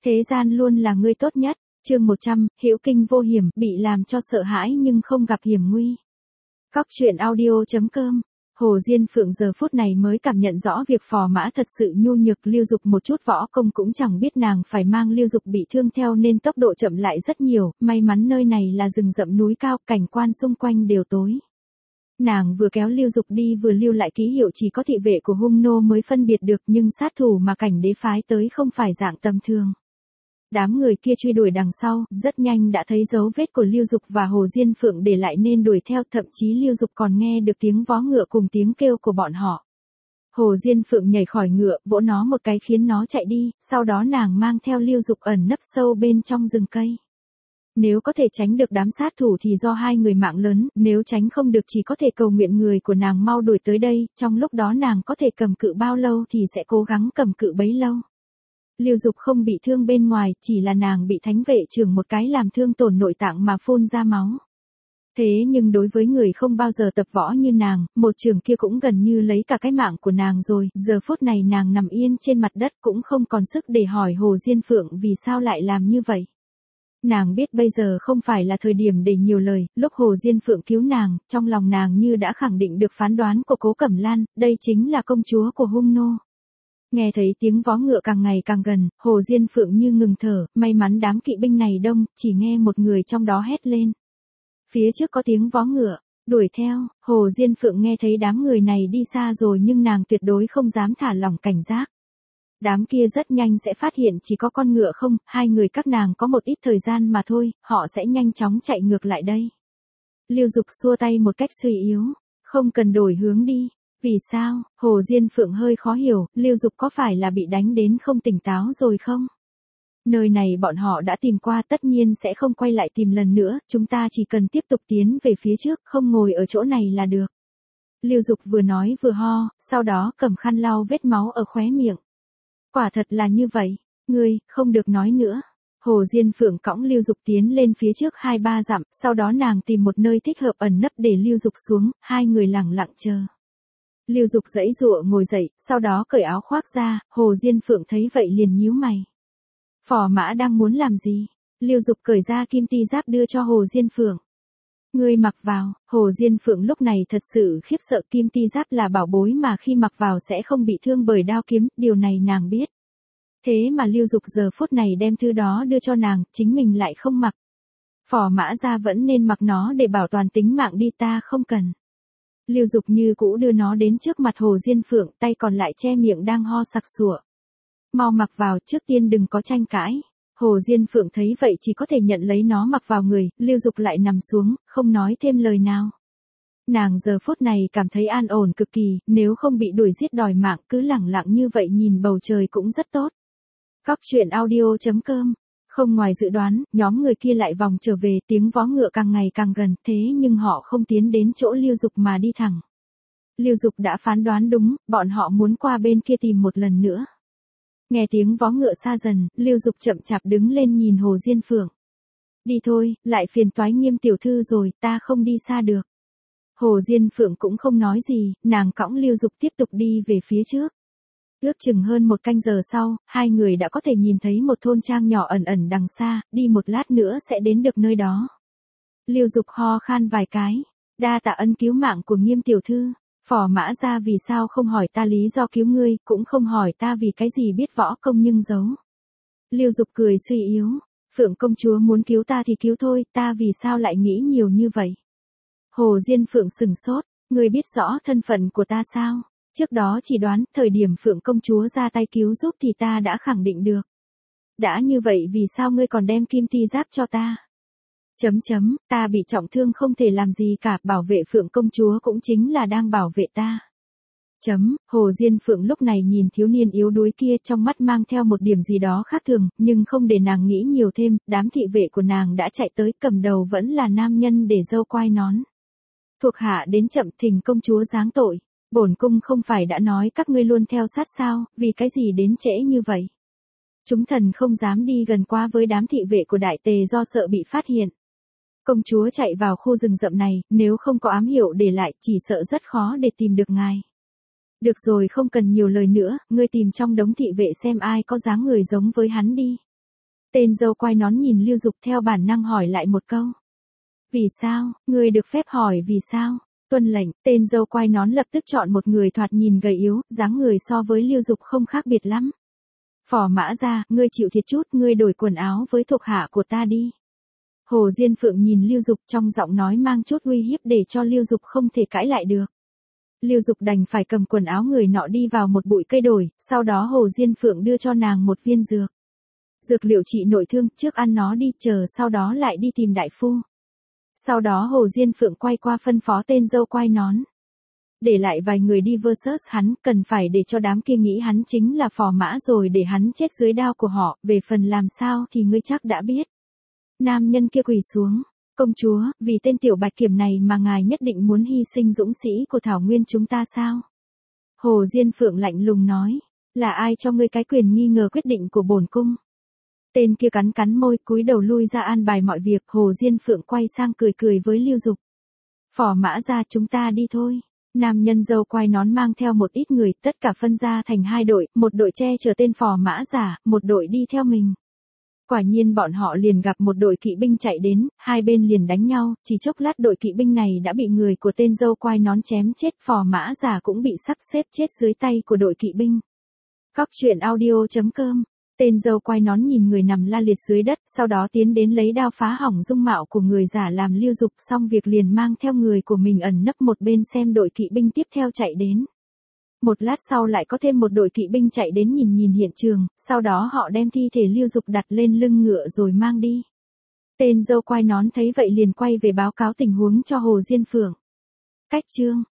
Thế gian luôn là người tốt nhất. Chương 100, hữu kinh vô hiểm, bị làm cho sợ hãi nhưng không gặp hiểm nguy. Cóc truyện audio.com. Hồ Diên Phượng giờ phút này mới cảm nhận rõ việc Phò Mã thật sự nhu nhược, Lưu Dục một chút võ công cũng chẳng biết, nàng phải mang Lưu Dục bị thương theo nên tốc độ chậm lại rất nhiều, may mắn nơi này là rừng rậm núi cao, cảnh quan xung quanh đều tối. Nàng vừa kéo Lưu Dục đi vừa lưu lại ký hiệu, chỉ có thị vệ của hung nô mới phân biệt được, nhưng sát thủ mà cảnh đế phái tới không phải dạng tầm thường. Đám người kia truy đuổi đằng sau, rất nhanh đã thấy dấu vết của Lưu Dục và Hồ Diên Phượng để lại nên đuổi theo, thậm chí Lưu Dục còn nghe được tiếng vó ngựa cùng tiếng kêu của bọn họ. Hồ Diên Phượng nhảy khỏi ngựa, vỗ nó một cái khiến nó chạy đi, sau đó nàng mang theo Lưu Dục ẩn nấp sâu bên trong rừng cây. Nếu có thể tránh được đám sát thủ thì do hai người mạng lớn, nếu tránh không được chỉ có thể cầu nguyện người của nàng mau đuổi tới đây, trong lúc đó nàng có thể cầm cự bao lâu thì sẽ cố gắng cầm cự bấy lâu. Lưu Dục không bị thương bên ngoài, chỉ là nàng bị thánh vệ trưởng một cái làm thương tổn nội tạng mà phun ra máu. Thế nhưng đối với người không bao giờ tập võ như nàng, một trường kia cũng gần như lấy cả cái mạng của nàng rồi, giờ phút này nàng nằm yên trên mặt đất cũng không còn sức để hỏi Hồ Diên Phượng vì sao lại làm như vậy. Nàng biết bây giờ không phải là thời điểm để nhiều lời, lúc Hồ Diên Phượng cứu nàng, trong lòng nàng như đã khẳng định được phán đoán của Cố Cẩm Lan, đây chính là công chúa của hung nô. Nghe thấy tiếng vó ngựa càng ngày càng gần, Hồ Diên Phượng như ngừng thở, may mắn đám kỵ binh này đông, chỉ nghe một người trong đó hét lên. Phía trước có tiếng vó ngựa, đuổi theo, Hồ Diên Phượng nghe thấy đám người này đi xa rồi nhưng nàng tuyệt đối không dám thả lỏng cảnh giác. Đám kia rất nhanh sẽ phát hiện chỉ có con ngựa không, hai người các nàng có một ít thời gian mà thôi, họ sẽ nhanh chóng chạy ngược lại đây. Lưu Dục xua tay một cách suy yếu, không cần đổi hướng đi. Vì sao? Hồ Diên Phượng hơi khó hiểu, Lưu Dục có phải là bị đánh đến không tỉnh táo rồi không? Nơi này bọn họ đã tìm qua, tất nhiên sẽ không quay lại tìm lần nữa, chúng ta chỉ cần tiếp tục tiến về phía trước, không ngồi ở chỗ này là được. Lưu Dục vừa nói vừa ho, sau đó cầm khăn lau vết máu ở khóe miệng. Quả thật là như vậy, ngươi, không được nói nữa. Hồ Diên Phượng cõng Lưu Dục tiến lên phía trước 2-3 dặm, sau đó nàng tìm một nơi thích hợp ẩn nấp để Lưu Dục xuống, hai người lặng lặng chờ. Lưu Dục giãy giụa ngồi dậy, sau đó cởi áo khoác ra, Hồ Diên Phượng thấy vậy liền nhíu mày. Phò Mã đang muốn làm gì? Lưu Dục cởi ra kim ti giáp đưa cho Hồ Diên Phượng. Ngươi mặc vào, Hồ Diên Phượng lúc này thật sự khiếp sợ, kim ti giáp là bảo bối mà khi mặc vào sẽ không bị thương bởi đao kiếm, điều này nàng biết. Thế mà Lưu Dục giờ phút này đem thứ đó đưa cho nàng, chính mình lại không mặc. Phò Mã gia vẫn nên mặc nó để bảo toàn tính mạng đi, ta không cần. Lưu Dục như cũ đưa nó đến trước mặt Hồ Diên Phượng, tay còn lại che miệng đang ho sặc sụa. Mau mặc vào, trước tiên đừng có tranh cãi. Hồ Diên Phượng thấy vậy chỉ có thể nhận lấy nó mặc vào người, Lưu Dục lại nằm xuống, không nói thêm lời nào. Nàng giờ phút này cảm thấy an ổn cực kỳ, nếu không bị đuổi giết đòi mạng, cứ lẳng lặng như vậy nhìn bầu trời cũng rất tốt. Cóc truyện audio.com. Không ngoài dự đoán, nhóm người kia lại vòng trở về, tiếng vó ngựa càng ngày càng gần, thế nhưng họ không tiến đến chỗ Lưu Dục mà đi thẳng. Lưu Dục đã phán đoán đúng, bọn họ muốn qua bên kia tìm một lần nữa. Nghe tiếng vó ngựa xa dần, Lưu Dục chậm chạp đứng lên nhìn Hồ Diên Phượng. Đi thôi, lại phiền toái Nghiêm tiểu thư rồi, ta không đi xa được. Hồ Diên Phượng cũng không nói gì, nàng cõng Lưu Dục tiếp tục đi về phía trước. Ước chừng hơn một canh giờ sau, hai người đã có thể nhìn thấy một thôn trang nhỏ ẩn ẩn đằng xa, đi một lát nữa sẽ đến được nơi đó. Lưu Dục ho khan vài cái, đa tạ ân cứu mạng của Nghiêm tiểu thư. Phò Mã gia vì sao không hỏi ta lý do cứu ngươi, cũng không hỏi ta vì cái gì biết võ công nhưng giấu. Lưu Dục cười suy yếu, Phượng công chúa muốn cứu ta thì cứu thôi, ta vì sao lại nghĩ nhiều như vậy. Hồ Diên Phượng sừng sốt, ngươi biết rõ thân phận của ta sao? Trước đó chỉ đoán, thời điểm Phượng công chúa ra tay cứu giúp thì ta đã khẳng định được. Đã như vậy vì sao ngươi còn đem kim ti giáp cho ta? Ta bị trọng thương không thể làm gì cả, bảo vệ Phượng công chúa cũng chính là đang bảo vệ ta. Hồ Diên Phượng lúc này nhìn thiếu niên yếu đuối kia, trong mắt mang theo một điểm gì đó khác thường, nhưng không để nàng nghĩ nhiều thêm, đám thị vệ của nàng đã chạy tới, cầm đầu vẫn là nam nhân để râu quai nón. Thuộc hạ đến chậm, thỉnh công chúa giáng tội. Bổn cung không phải đã nói các ngươi luôn theo sát sao, vì cái gì đến trễ như vậy? Chúng thần không dám đi gần quá với đám thị vệ của đại tề do sợ bị phát hiện. Công chúa chạy vào khu rừng rậm này, nếu không có ám hiệu để lại, chỉ sợ rất khó để tìm được ngài. Được rồi, không cần nhiều lời nữa, ngươi tìm trong đống thị vệ xem ai có dáng người giống với hắn đi. Tên dâu quai nón nhìn Lưu Dục theo bản năng hỏi lại một câu. Vì sao, ngươi được phép hỏi vì sao? Tuân lệnh, tên dâu quai nón lập tức chọn một người thoạt nhìn gầy yếu, dáng người so với Lưu Dục không khác biệt lắm. Phò Mã Gia, ngươi chịu thiệt chút, ngươi đổi quần áo với thuộc hạ của ta đi. Hồ Diên Phượng nhìn Lưu Dục trong giọng nói mang chút uy hiếp để cho Lưu Dục không thể cãi lại được. Lưu Dục đành phải cầm quần áo người nọ đi vào một bụi cây đổi, sau đó Hồ Diên Phượng đưa cho nàng một viên dược. Dược liệu trị nội thương, trước ăn nó đi, chờ sau đó lại đi tìm đại phu. Sau đó Hồ Diên Phượng quay qua phân phó tên dâu quai nón. Để lại vài người đi versus hắn, cần phải để cho đám kia nghĩ hắn chính là Phò Mã rồi để hắn chết dưới đao của họ, về phần làm sao thì ngươi chắc đã biết. Nam nhân kia quỳ xuống. Công chúa, vì tên tiểu bạch kiểm này mà ngài nhất định muốn hy sinh dũng sĩ của Thảo Nguyên chúng ta sao? Hồ Diên Phượng lạnh lùng nói. Là ai cho ngươi cái quyền nghi ngờ quyết định của bổn cung? Tên kia cắn cắn môi cúi đầu lui ra an bài mọi việc. Hồ Diên Phượng quay sang cười cười với Lưu Dục. Phò Mã Gia chúng ta đi thôi. Nam nhân dâu quai nón mang theo một ít người, tất cả phân ra thành hai đội, một đội che chở tên Phò Mã Giả, một đội đi theo mình. Quả nhiên bọn họ liền gặp một đội kỵ binh chạy đến, hai bên liền đánh nhau, chỉ chốc lát đội kỵ binh này đã bị người của tên dâu quai nón chém chết, Phò Mã Giả cũng bị sắp xếp chết dưới tay của đội kỵ binh. Cóc truyện audio.com. Tên dâu quai nón nhìn người nằm la liệt dưới đất, sau đó tiến đến lấy đao phá hỏng dung mạo của người giả làm Lưu Dục, xong việc liền mang theo người của mình ẩn nấp một bên xem đội kỵ binh tiếp theo chạy đến. Một lát sau lại có thêm một đội kỵ binh chạy đến nhìn hiện trường, sau đó họ đem thi thể Lưu Dục đặt lên lưng ngựa rồi mang đi. Tên dâu quai nón thấy vậy liền quay về báo cáo tình huống cho Hồ Diên Phượng. Cách chương